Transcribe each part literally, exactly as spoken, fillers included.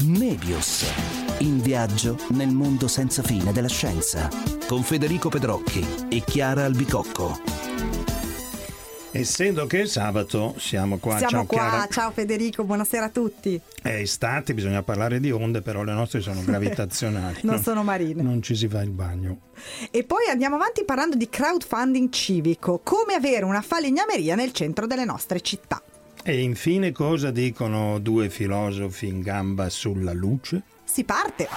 Mebius, in viaggio nel mondo senza fine della scienza, con Federico Pedrocchi e Chiara Albicocco. Essendo che è sabato, siamo qua. Siamo ciao qua, Chiara. Ciao Federico, buonasera a tutti. È estate, bisogna parlare di onde, però le nostre sono gravitazionali. non, non sono marine. Non ci si fa il bagno. E poi andiamo avanti parlando di crowdfunding civico, come avere una falegnameria nel centro delle nostre città. E infine cosa dicono due filosofi in gamba sulla luce? Si parte!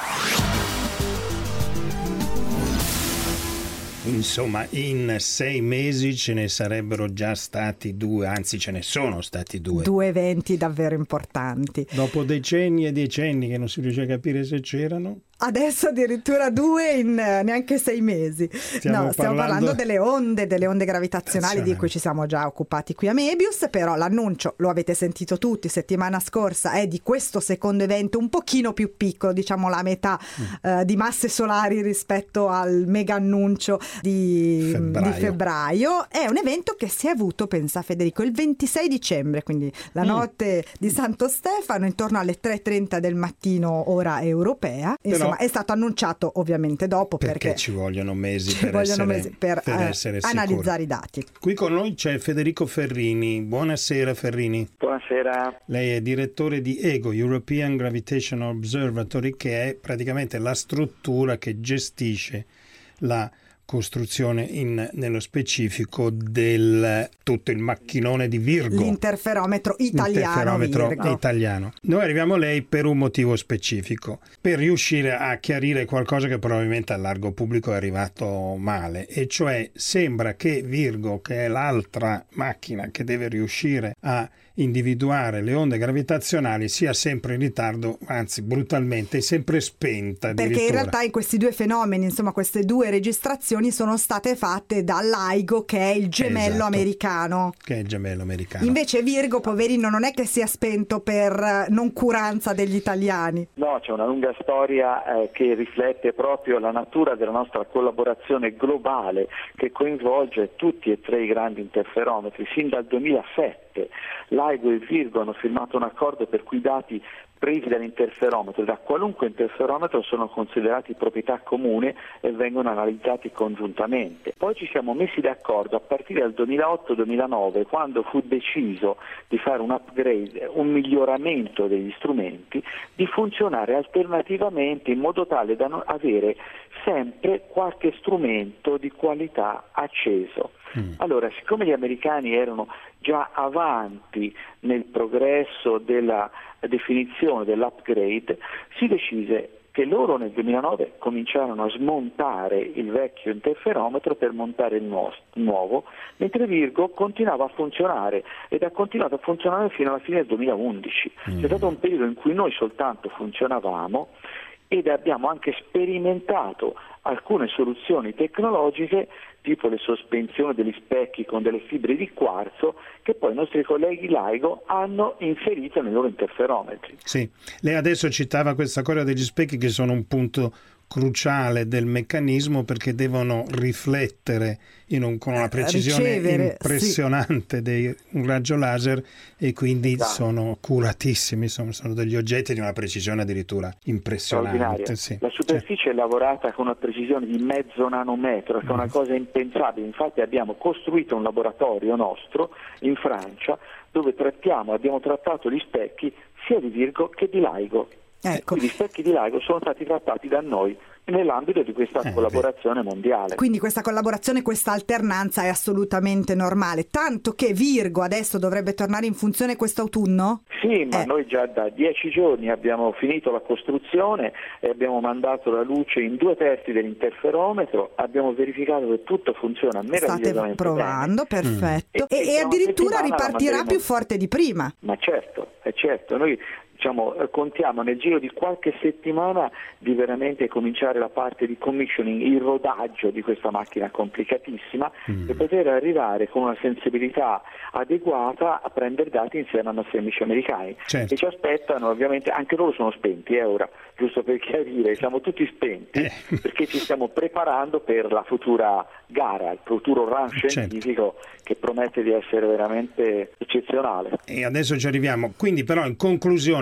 Insomma, in sei mesi ce ne sarebbero già stati due, anzi ce ne sono stati due. Due eventi davvero importanti. Dopo decenni e decenni che non si riesce a capire se c'erano. Adesso addirittura due in uh, neanche sei mesi. Stiamo no, stiamo parlando... parlando delle onde, delle onde gravitazionali di cui ci siamo già occupati qui a Mebius, però l'annuncio, lo avete sentito tutti settimana scorsa, è di questo secondo evento un pochino più piccolo, diciamo la metà mm. uh, di masse solari rispetto al mega annuncio di febbraio. di febbraio. È un evento che si è avuto, pensa Federico, il ventisei dicembre, quindi la mm. notte di Santo Stefano, intorno alle tre e trenta del mattino ora europea. Insomma, è stato annunciato ovviamente dopo perché, perché ci vogliono mesi ci per vogliono essere, mesi per, per eh, essere analizzare i dati. Qui con noi c'è Federico Ferrini. Buonasera Ferrini. Buonasera. Lei è direttore di EGO, European Gravitational Observatory, che è praticamente la struttura che gestisce la costruzione in, nello specifico del tutto il macchinone di Virgo, l'interferometro italiano. L'interferometro Virgo. italiano. Noi arriviamo a lei per un motivo specifico, per riuscire a chiarire qualcosa che probabilmente al largo pubblico è arrivato male, e cioè sembra che Virgo, che è l'altra macchina che deve riuscire a individuare le onde gravitazionali, sia sempre in ritardo, anzi brutalmente sempre spenta. Perché in realtà in questi due fenomeni, insomma queste due registrazioni sono state fatte dall'LIGO, che è il gemello esatto, americano. Che è il gemello americano. Invece Virgo, poverino, non è che sia spento per noncuranza degli italiani. No, c'è una lunga storia eh, che riflette proprio la natura della nostra collaborazione globale, che coinvolge tutti e tre i grandi interferometri. Sin dal duemilasette LIGO e Virgo hanno firmato un accordo per cui i dati presi dall'interferometro, da qualunque interferometro, sono considerati proprietà comune e vengono analizzati congiuntamente. Poi ci siamo messi d'accordo a partire dal duemilaotto duemilanove, quando fu deciso di fare un upgrade, un miglioramento degli strumenti, di funzionare alternativamente in modo tale da non avere sempre qualche strumento di qualità acceso. Mm. Allora, siccome gli americani erano già avanti nel progresso della definizione dell'upgrade, si decise che loro nel duemilanove cominciarono a smontare il vecchio interferometro per montare il nuovo, mentre Virgo continuava a funzionare ed ha continuato a funzionare fino alla fine del duemilaundici. Mm. C'è stato un periodo in cui noi soltanto funzionavamo ed abbiamo anche sperimentato alcune soluzioni tecnologiche, tipo le sospensioni degli specchi con delle fibre di quarzo, che poi i nostri colleghi LIGO hanno inserito nei loro interferometri. Sì, lei adesso citava questa cosa degli specchi, che sono un punto cruciale del meccanismo, perché devono riflettere in un, con una precisione Ricevere, impressionante sì. dei, un raggio laser, e quindi esatto. sono curatissimi, sono, sono degli oggetti di una precisione addirittura impressionante. Sì. La superficie cioè. è lavorata con una precisione di mezzo nanometro, che è una mm. cosa impensabile. Infatti abbiamo costruito un laboratorio nostro in Francia dove trattiamo, abbiamo trattato gli specchi sia di Virgo che di LIGO. Ecco. Quindi gli specchi di LIGO sono stati trattati da noi nell'ambito di questa eh, collaborazione beh. mondiale. Quindi questa collaborazione, questa alternanza è assolutamente normale, tanto che Virgo adesso dovrebbe tornare in funzione quest'autunno? Sì, ma eh. noi già da dieci giorni abbiamo finito la costruzione e abbiamo mandato la luce in due terzi dell'interferometro, abbiamo verificato che tutto funziona meravigliosamente bene. State provando, bene. perfetto. Mm. E, e, e addirittura ripartirà più forte di prima. Ma certo, è certo, noi diciamo, contiamo nel giro di qualche settimana di veramente cominciare la parte di commissioning, il rodaggio di questa macchina complicatissima, mm. e poter arrivare con una sensibilità adeguata a prendere dati insieme ai nostri amici americani, certo. che ci aspettano. Ovviamente anche loro sono spenti, eh, ora, giusto per chiarire, siamo tutti spenti eh. perché ci stiamo preparando per la futura gara, il futuro run scientifico, certo. che promette di essere veramente eccezionale. E adesso ci arriviamo. Quindi però in conclusione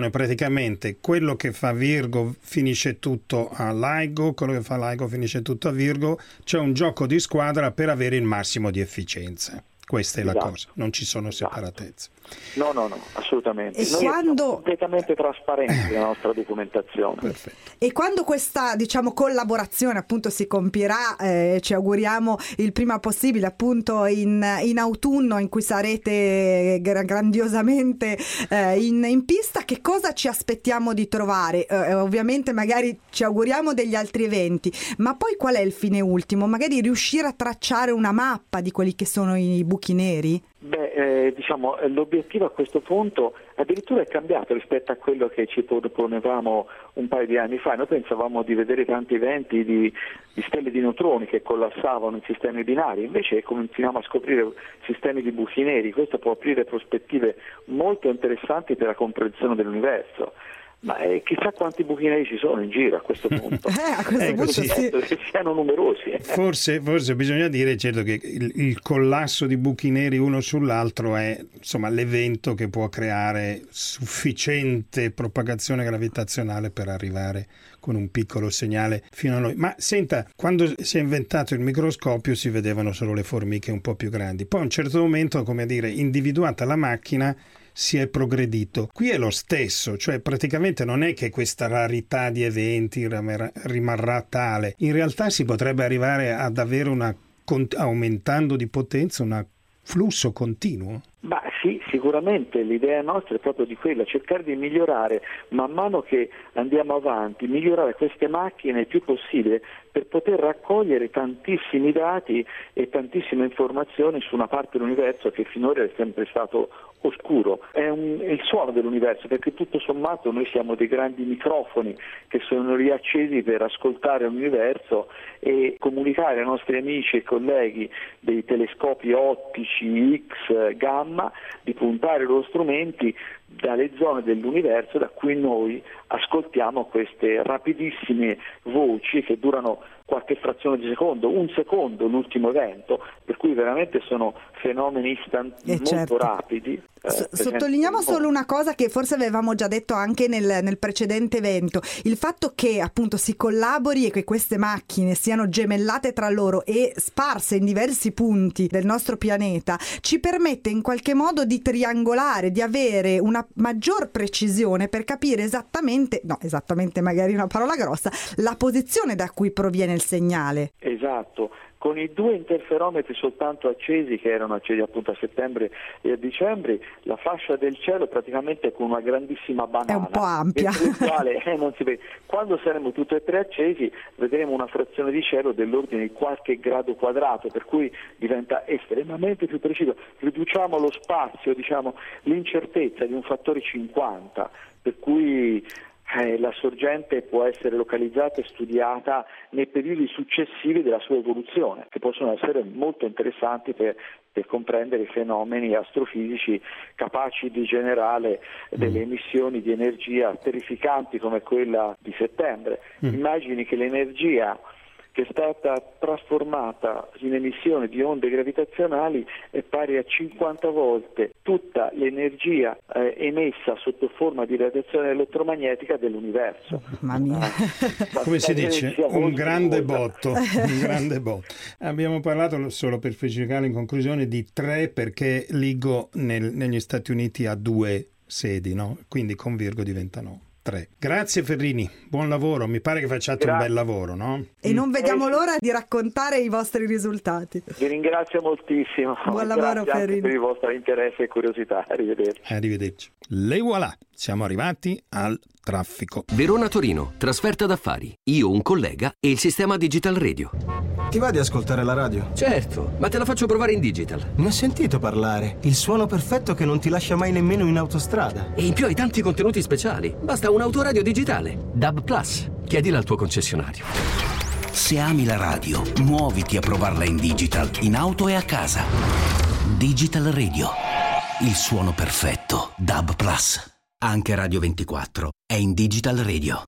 competizione, praticamente quello che fa Virgo finisce tutto a LIGO, quello che fa LIGO finisce tutto a Virgo, c'è un gioco di squadra per avere il massimo di efficienza. Questa è esatto. la cosa, non ci sono esatto. separatezze. No, no, no, assolutamente. E Noi quando... siamo completamente trasparenti nella nostra documentazione. Perfetto. E quando questa, diciamo, collaborazione appunto si compierà, eh, ci auguriamo il prima possibile, appunto in, in autunno, in cui sarete gra- grandiosamente eh, in, in pista, che cosa ci aspettiamo di trovare? Eh, ovviamente magari ci auguriamo degli altri eventi, ma poi qual è il fine ultimo? Magari riuscire a tracciare una mappa di quelli che sono i buchi neri? Beh, eh, diciamo, l'obiettivo a questo punto addirittura è cambiato rispetto a quello che ci proponevamo un paio di anni fa. Noi pensavamo di vedere tanti eventi di, di stelle di neutroni che collassavano in sistemi binari, invece continuiamo a scoprire sistemi di buchi neri. Questo può aprire prospettive molto interessanti per la comprensione dell'universo. Ma eh, chissà quanti buchi neri ci sono in giro a questo punto. eh, a questo eh, punto sì. sì. Che siano numerosi. Forse, forse bisogna dire, certo, che il, il collasso di buchi neri uno sull'altro è, insomma, l'evento che può creare sufficiente propagazione gravitazionale per arrivare con un piccolo segnale fino a noi. Ma senta, quando si è inventato il microscopio si vedevano solo le formiche un po' più grandi. Poi a un certo momento, come dire, individuata la macchina, si è progredito. Qui è lo stesso, cioè praticamente non è che questa rarità di eventi rimarrà tale. In realtà si potrebbe arrivare ad avere una, aumentando di potenza, un flusso continuo. Ma sì, sicuramente l'idea nostra è proprio di quella, cercare di migliorare man mano che andiamo avanti, migliorare queste macchine il più possibile per poter raccogliere tantissimi dati e tantissime informazioni su una parte dell'universo che finora è sempre stato oscuro. È, un, è il suono dell'universo, perché tutto sommato noi siamo dei grandi microfoni che sono riaccesi per ascoltare l'universo e comunicare ai nostri amici e colleghi dei telescopi ottici X, gamma, di puntare i loro strumenti dalle zone dell'universo da cui noi ascoltiamo queste rapidissime voci che durano qualche frazione di secondo, un secondo l'ultimo evento, per cui veramente sono fenomeni istant- eh molto certo. rapidi. Eh, S- sottolineamo solo una cosa che forse avevamo già detto anche nel, nel precedente evento: il fatto che appunto si collabori e che queste macchine siano gemellate tra loro e sparse in diversi punti del nostro pianeta ci permette in qualche modo di triangolare, di avere una maggior precisione per capire esattamente, no esattamente magari una parola grossa, la posizione da cui proviene il segnale. Esatto. Con i due interferometri soltanto accesi, che erano accesi appunto a settembre e a dicembre, la fascia del cielo praticamente è con una grandissima banana. È un po' ampia. Quale, eh, non si vede. Quando saremo tutti e tre accesi vedremo una frazione di cielo dell'ordine di qualche grado quadrato, per cui diventa estremamente più preciso. Riduciamo lo spazio, diciamo, l'incertezza di un fattore cinquanta, per cui Eh, la sorgente può essere localizzata e studiata nei periodi successivi della sua evoluzione, che possono essere molto interessanti per, per comprendere i fenomeni astrofisici capaci di generare delle emissioni di energia terrificanti come quella di settembre. Mm. Immagini che l'energia che è stata trasformata in emissione di onde gravitazionali è pari a cinquanta volte tutta l'energia eh, emessa sotto forma di radiazione elettromagnetica dell'universo. Mamma mia. Ah, come si dice? Un grande botto, un grande botto. Abbiamo parlato, solo per specificare in conclusione, di tre, perché LIGO nel, negli Stati Uniti ha due sedi, no? Quindi con Virgo diventano tre. Grazie Ferrini, buon lavoro, mi pare che facciate Grazie. un bel lavoro, no? E non vediamo l'ora di raccontare i vostri risultati. Vi ringrazio moltissimo. Buon lavoro Ferrini. Per il vostro interesse e curiosità. Arrivederci. Arrivederci. Le voilà, siamo arrivati al traffico. Verona-Torino, trasferta d'affari. Io, un collega e il sistema Digital Radio. Ti va di ascoltare la radio? Certo, ma te la faccio provare in digital. Ne ho sentito parlare. Il suono perfetto che non ti lascia mai nemmeno in autostrada. E in più hai tanti contenuti speciali. Basta un autoradio digitale. D A B Plus. Chiedila al tuo concessionario. Se ami la radio, muoviti a provarla in digital, in auto e a casa. Digital Radio. Il suono perfetto. D A B Plus. Anche Radio ventiquattro è in Digital Radio.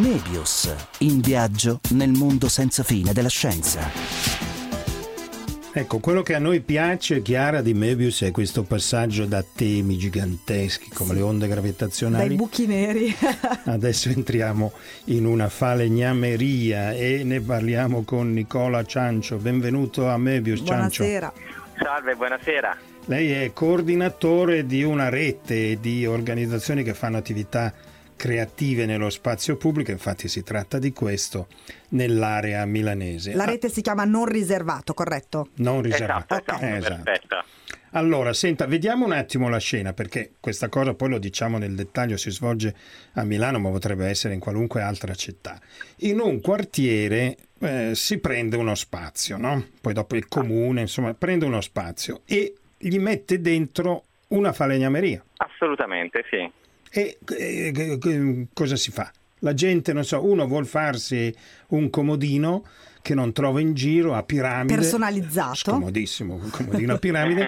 Mebius, in viaggio nel mondo senza fine della scienza. Ecco, quello che a noi piace, Chiara, di Möbius è questo passaggio da temi giganteschi come sì. le onde gravitazionali. Dai buchi neri. Adesso entriamo in una falegnameria e ne parliamo con Nicola Ciancio. Benvenuto a Möbius, Ciancio. Buonasera. Salve, buonasera. Lei è coordinatore di una rete di organizzazioni che fanno attività creative nello spazio pubblico, infatti si tratta di questo nell'area milanese. La rete si chiama Non Riservato, corretto? Non Riservato. Esatto, okay. esatto. Perfetto. Allora, senta, vediamo un attimo la scena, perché questa cosa poi lo diciamo nel dettaglio, si svolge a Milano, ma potrebbe essere in qualunque altra città. In un quartiere eh, si prende uno spazio, no? Poi dopo il comune, insomma, prende uno spazio e gli mette dentro una falegnameria. Assolutamente, sì. E eh, cosa si fa? La gente, non so, uno vuol farsi un comodino che non trova in giro a piramide, personalizzato, comodissimo, un comodino a piramide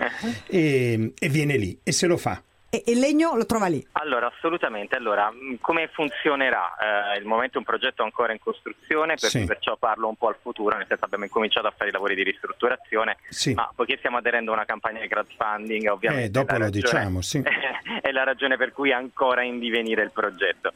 e, e viene lì e se lo fa. E il legno lo trova lì? Allora, assolutamente. Allora, come funzionerà? Eh, il momento è un progetto ancora in costruzione, per, sì. perciò parlo un po' al futuro, nel senso abbiamo incominciato a fare i lavori di ristrutturazione, sì. ma poiché stiamo aderendo a una campagna di crowdfunding, ovviamente eh, dopo lo ragione, diciamo, sì. è la ragione per cui è ancora in divenire il progetto.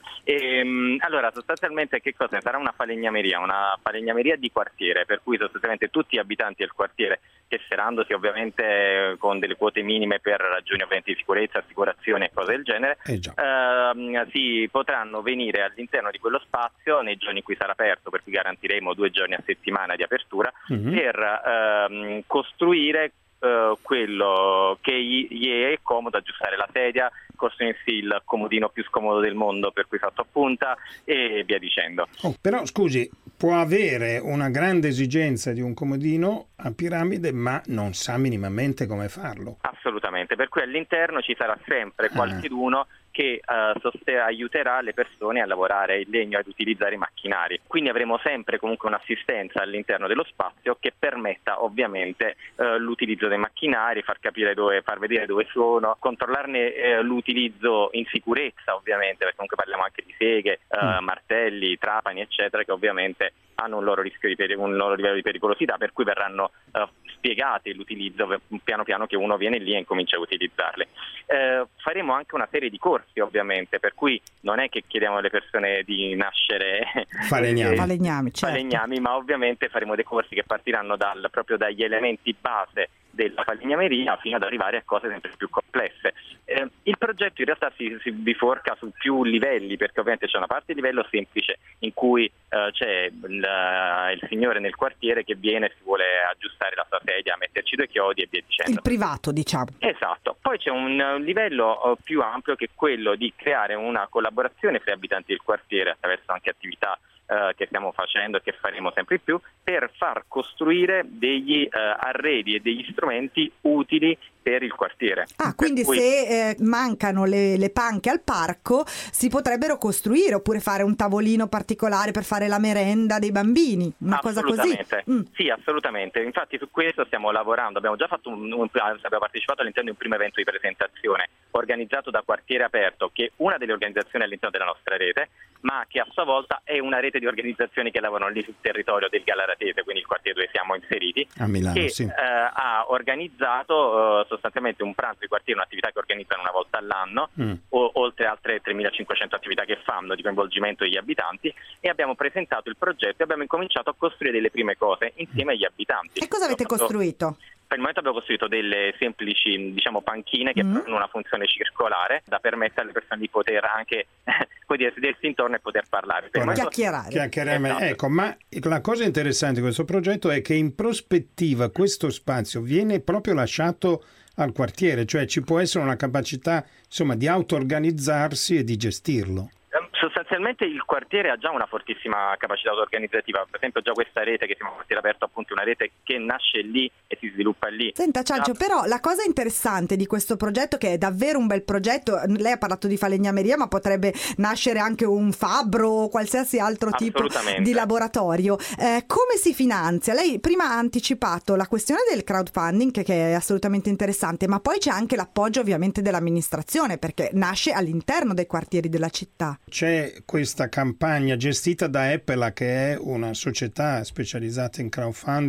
E, allora, sostanzialmente che cosa? Sarà una falegnameria, una falegnameria di quartiere, per cui sostanzialmente tutti gli abitanti del quartiere, tesserandosi ovviamente con delle quote minime per ragioni ovviamente di sicurezza, assicurazioni e cose del genere, eh già. ehm, si potranno venire all'interno di quello spazio nei giorni in cui sarà aperto, per cui garantiremo due giorni a settimana di apertura, mm-hmm. per ehm, costruire eh, quello che gli è comodo, aggiustare la sedia, costruirsi il comodino più scomodo del mondo per cui fatto a punta e via dicendo. Oh, però scusi, può avere una grande esigenza di un comodino a piramide ma non sa minimamente come farlo. Assolutamente, per cui all'interno ci sarà sempre qualcheduno che uh, soste- aiuterà le persone a lavorare il legno, ad utilizzare i macchinari. Quindi avremo sempre comunque un'assistenza all'interno dello spazio che permetta ovviamente uh, l'utilizzo dei macchinari, far capire dove, far vedere dove sono, controllarne uh, l'utilizzo in sicurezza ovviamente, perché comunque parliamo anche di seghe, uh, mm. martelli, trapani eccetera, che ovviamente hanno un loro rischio di peri- un loro livello di pericolosità, per cui verranno uh, spiegati l'utilizzo piano piano che uno viene lì e incomincia a utilizzarli. Uh, faremo anche una serie di corsi ovviamente, per cui non è che chiediamo alle persone di nascere falegnami, falegnami, certo. falegnami, ma ovviamente faremo dei corsi che partiranno dal, proprio dagli elementi base della falegnameria fino ad arrivare a cose sempre più complesse. Eh, il progetto in realtà si, si biforca su più livelli, perché ovviamente c'è una parte di livello semplice in cui eh, c'è il, il signore nel quartiere che viene, si vuole aggiustare la sua sedia, metterci due chiodi e via dicendo. Il privato, diciamo. Esatto. Poi c'è un, un livello uh, più ampio, che è quello di creare una collaborazione fra abitanti del quartiere attraverso anche attività Uh, che stiamo facendo e che faremo sempre di più, per far costruire degli uh, arredi e degli strumenti utili per il quartiere. Ah, quindi cui... se eh, mancano le, le panche al parco si potrebbero costruire, oppure fare un tavolino particolare per fare la merenda dei bambini, una cosa così? Mm. Sì, assolutamente. Infatti su questo stiamo lavorando. Abbiamo già fatto un, un abbiamo partecipato all'interno di un primo evento di presentazione organizzato da Quartiere Aperto, che è una delle organizzazioni all'interno della nostra rete, ma che a sua volta è una rete di organizzazioni che lavorano lì sul territorio del Gallaratese, quindi il quartiere dove siamo inseriti, a Milano, che sì. eh, ha organizzato eh, sostanzialmente un pranzo di quartiere, un'attività che organizzano una volta all'anno, mm. o, oltre altre tremilacinquecento attività che fanno di coinvolgimento degli abitanti, e abbiamo presentato il progetto e abbiamo incominciato a costruire delle prime cose insieme agli abitanti. E cosa avete fatto... costruito? Per il momento abbiamo costruito delle semplici, diciamo, panchine che mm. hanno una funzione circolare da permettere alle persone di poter anche dire, sedersi intorno e poter parlare. Per momento... Chiacchierare. Chiacchierare. Esatto. Ecco, ma la cosa interessante di questo progetto è che in prospettiva questo spazio viene proprio lasciato al quartiere, cioè ci può essere una capacità, insomma, di auto-organizzarsi e di gestirlo. Sostanzialmente il quartiere ha già una fortissima capacità organizzativa, per esempio già questa rete che siamo a Quartiere Aperto, appunto, è una rete che nasce lì e si sviluppa lì. Senta Ciancio, già... però la cosa interessante di questo progetto, che è davvero un bel progetto, lei ha parlato di falegnameria, ma potrebbe nascere anche un fabbro o qualsiasi altro tipo di laboratorio. Eh, come si finanzia? Lei prima ha anticipato la questione del crowdfunding, che, che è assolutamente interessante, ma poi c'è anche l'appoggio ovviamente dell'amministrazione, perché nasce all'interno dei quartieri della città. C'è questa campagna gestita da Epela, che è una società specializzata in crowdfunding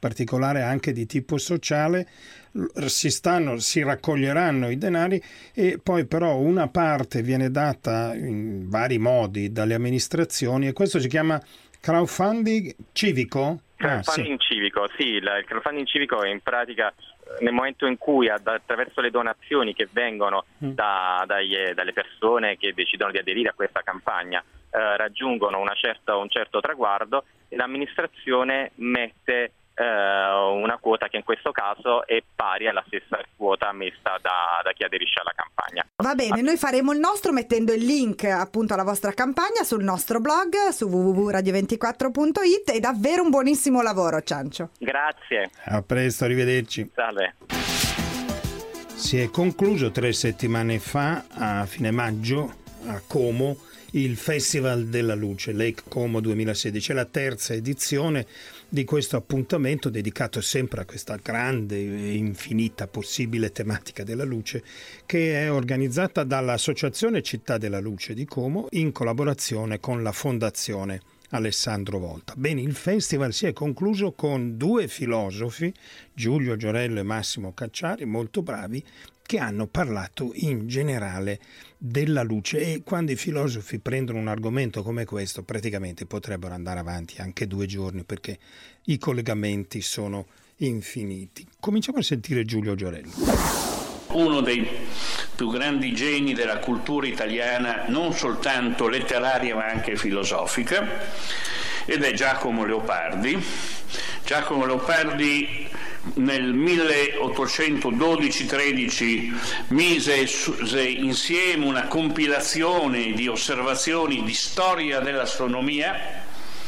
particolare anche di tipo sociale, si stanno, si raccoglieranno i denari e poi però una parte viene data in vari modi dalle amministrazioni e questo si chiama crowdfunding civico? Crowdfunding ah, sì. civico, sì, il crowdfunding civico è in pratica nel momento in cui attraverso le donazioni che vengono da, dai, dalle persone che decidono di aderire a questa campagna eh, raggiungono una certa, un certo traguardo e l'amministrazione mette eh, una quota che in questo caso è pari alla stessa quota messa da, da chi aderisce alla campagna. Va bene, noi faremo il nostro mettendo il link appunto alla vostra campagna sul nostro blog su w w w punto radio ventiquattro punto it e davvero un buonissimo lavoro, Ciancio. Grazie. A presto, arrivederci. Salve. Si è concluso tre settimane fa, a fine maggio, a Como, il Festival della Luce, Lake Como duemilasedici, è la terza edizione di questo appuntamento dedicato sempre a questa grande e infinita possibile tematica della luce, che è organizzata dall'Associazione Città della Luce di Como in collaborazione con la Fondazione Alessandro Volta. Bene, il festival si è concluso con due filosofi, Giulio Giorello e Massimo Cacciari, molto bravi, che hanno parlato in generale della luce e quando i filosofi prendono un argomento come questo praticamente potrebbero andare avanti anche due giorni perché i collegamenti sono infiniti. Cominciamo a sentire Giulio Giorello. Uno dei più grandi geni della cultura italiana, non soltanto letteraria ma anche filosofica, ed è Giacomo Leopardi. Giacomo Leopardi nel milleottocentododici tredici mise insieme una compilazione di osservazioni di storia dell'astronomia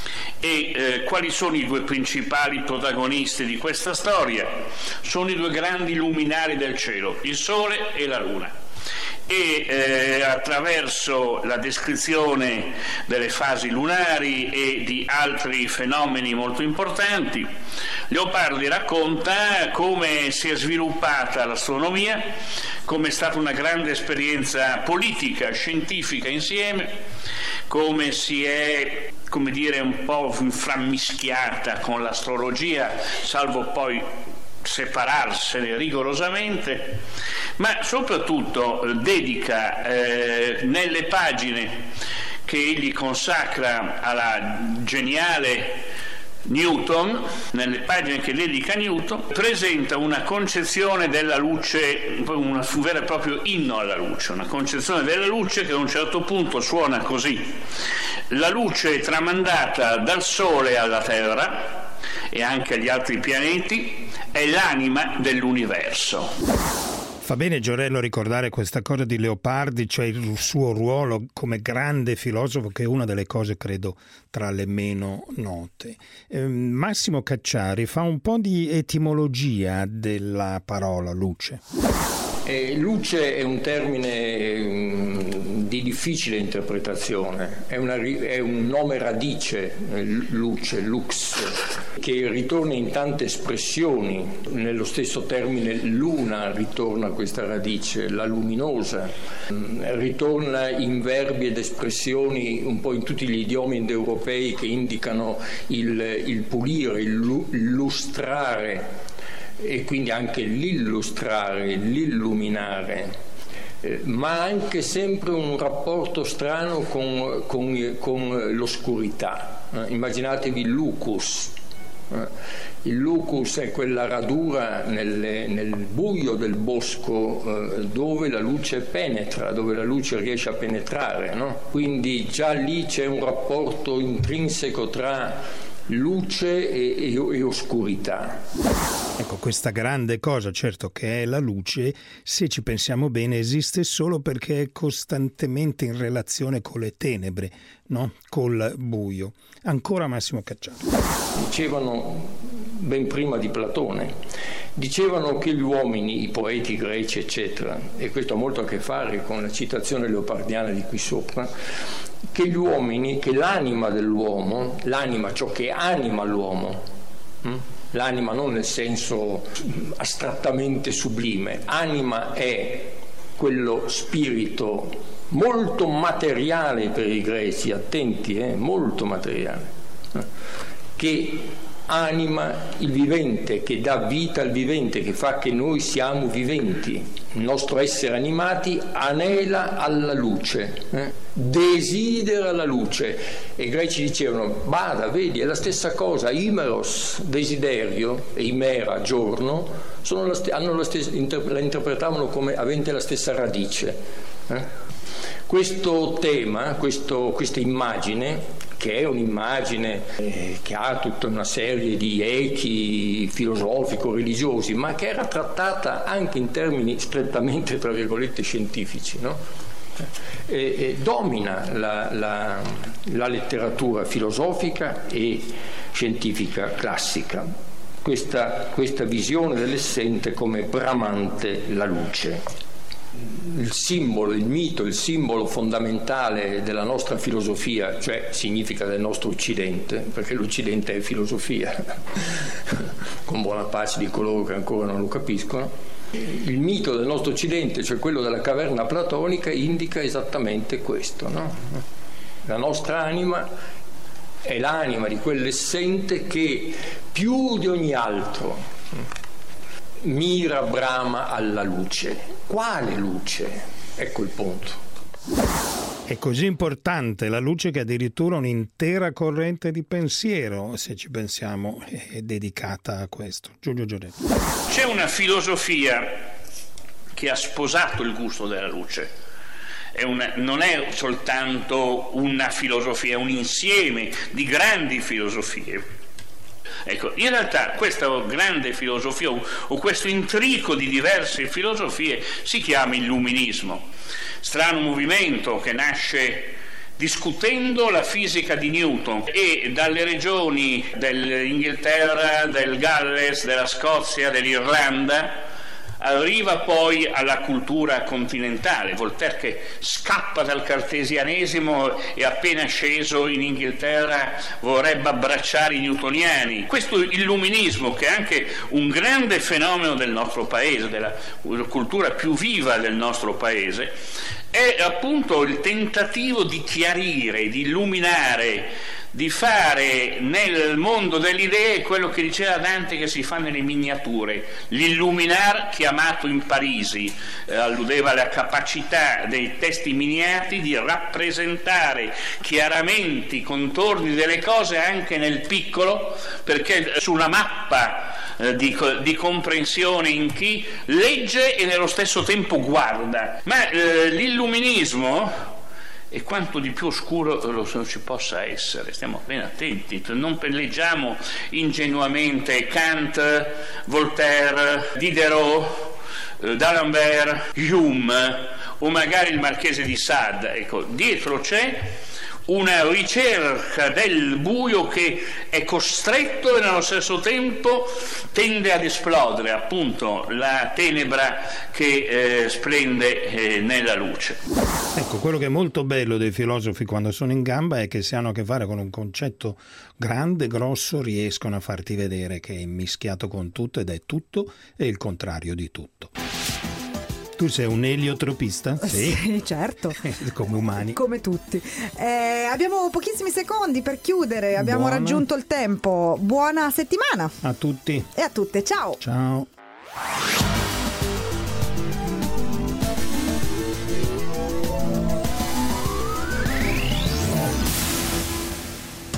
e eh, quali sono i due principali protagonisti di questa storia? Sono i due grandi luminari del cielo, il Sole e la Luna. E eh, attraverso la descrizione delle fasi lunari e di altri fenomeni molto importanti, Leopardi racconta come si è sviluppata l'astronomia, come è stata una grande esperienza politica, scientifica insieme, come si è, come dire, un po' frammischiata con l'astrologia, salvo poi separarsene rigorosamente, ma soprattutto dedica eh, nelle pagine che egli consacra alla geniale Newton, nelle pagine che dedica a Newton, presenta una concezione della luce, un vero e proprio inno alla luce, una concezione della luce che a un certo punto suona così: la luce tramandata dal Sole alla Terra e anche agli altri pianeti è l'anima dell'universo. Fa bene Giorello ricordare questa cosa di Leopardi, cioè il suo ruolo come grande filosofo, che è una delle cose credo tra le meno note. Eh, Massimo Cacciari fa un po' di etimologia della parola luce. Eh, luce è un termine um, di difficile interpretazione, è, una, è un nome radice, luce, lux, che ritorna in tante espressioni. Nello stesso termine luna ritorna questa radice, la luminosa, ritorna in verbi ed espressioni un po' in tutti gli idiomi indoeuropei che indicano il, il pulire, il lustrare, e quindi anche l'illustrare, l'illuminare, eh, ma anche sempre un rapporto strano con, con, con l'oscurità. Eh, immaginatevi lucus. Eh, il lucus è quella radura nelle, nel buio del bosco eh, dove la luce penetra, dove la luce riesce a penetrare, no? Quindi già lì c'è un rapporto intrinseco tra luce e, e, e oscurità. Ecco, questa grande cosa, certo, che è la luce, se ci pensiamo bene, esiste solo perché è costantemente in relazione con le tenebre, no? Col buio. Ancora Massimo Cacciari. Dicevano, ben prima di Platone, dicevano che gli uomini, i poeti greci, eccetera, e questo ha molto a che fare con la citazione leopardiana di qui sopra, che gli uomini, che l'anima dell'uomo, l'anima, ciò che anima l'uomo, hm? l'anima non nel senso astrattamente sublime, anima è quello spirito molto materiale per i greci, attenti, eh, molto materiale, eh, che anima il vivente, che dà vita al vivente, che fa che noi siamo viventi. Il nostro essere animati anela alla luce, eh? desidera la luce. E i greci dicevano, bada, vedi, è la stessa cosa, imeros, desiderio, e imera, giorno, sono la st- hanno la, stessa, inter- la interpretavano come avente la stessa radice. Eh? Questo tema, questo, questa immagine, che è un'immagine eh, che ha tutta una serie di echi filosofico-religiosi, ma che era trattata anche in termini strettamente, tra virgolette, scientifici, no? e, e domina la, la, la letteratura filosofica e scientifica classica, questa, questa visione dell'essente come bramante la luce. Il simbolo, il mito, il simbolo fondamentale della nostra filosofia, cioè significa del nostro Occidente, perché l'Occidente è filosofia, con buona pace di coloro che ancora non lo capiscono. Il mito del nostro Occidente, cioè quello della caverna platonica, indica esattamente questo, no? La nostra anima è l'anima di quell'essente che più di ogni altro mira, brama alla luce. Quale luce? Ecco il punto. È così importante la luce che addirittura un'intera corrente di pensiero, se ci pensiamo, è dedicata a questo. Giulio Giorgetti. C'è una filosofia che ha sposato il gusto della luce. È una, non è soltanto una filosofia, è un insieme di grandi filosofie. Ecco, in realtà questa grande filosofia o questo intrico di diverse filosofie si chiama illuminismo, strano movimento che nasce discutendo la fisica di Newton, e dalle regioni dell'Inghilterra, del Galles, della Scozia, dell'Irlanda arriva poi alla cultura continentale. Voltaire, che scappa dal cartesianesimo e appena sceso in Inghilterra vorrebbe abbracciare i newtoniani. Questo illuminismo, che è anche un grande fenomeno del nostro paese, della cultura più viva del nostro paese, è appunto il tentativo di chiarire, di illuminare, di fare nel mondo delle idee quello che diceva Dante che si fa nelle miniature, l'illuminar chiamato in Parisi, eh, alludeva alla capacità dei testi miniati di rappresentare chiaramente i contorni delle cose anche nel piccolo, perché su una mappa eh, di, di comprensione in chi legge e nello stesso tempo guarda. Ma eh, l'illuminismo, e quanto di più oscuro lo ci possa essere, stiamo ben attenti, non leggiamo ingenuamente Kant, Voltaire, Diderot, D'Alembert, Hume o magari il Marchese di Sade. Ecco, dietro c'è una ricerca del buio che è costretto e nello stesso tempo tende ad esplodere, appunto la tenebra che eh, splende eh, nella luce. Ecco, quello che è molto bello dei filosofi quando sono in gamba è che se hanno a che fare con un concetto grande, grosso, riescono a farti vedere che è mischiato con tutto ed è tutto e il contrario di tutto. Tu sei un eliotropista? Sì, sì, certo. Come umani. Come tutti. Eh, abbiamo pochissimi secondi per chiudere, abbiamo Buona. raggiunto il tempo. Buona settimana a tutti e a tutte. Ciao. Ciao.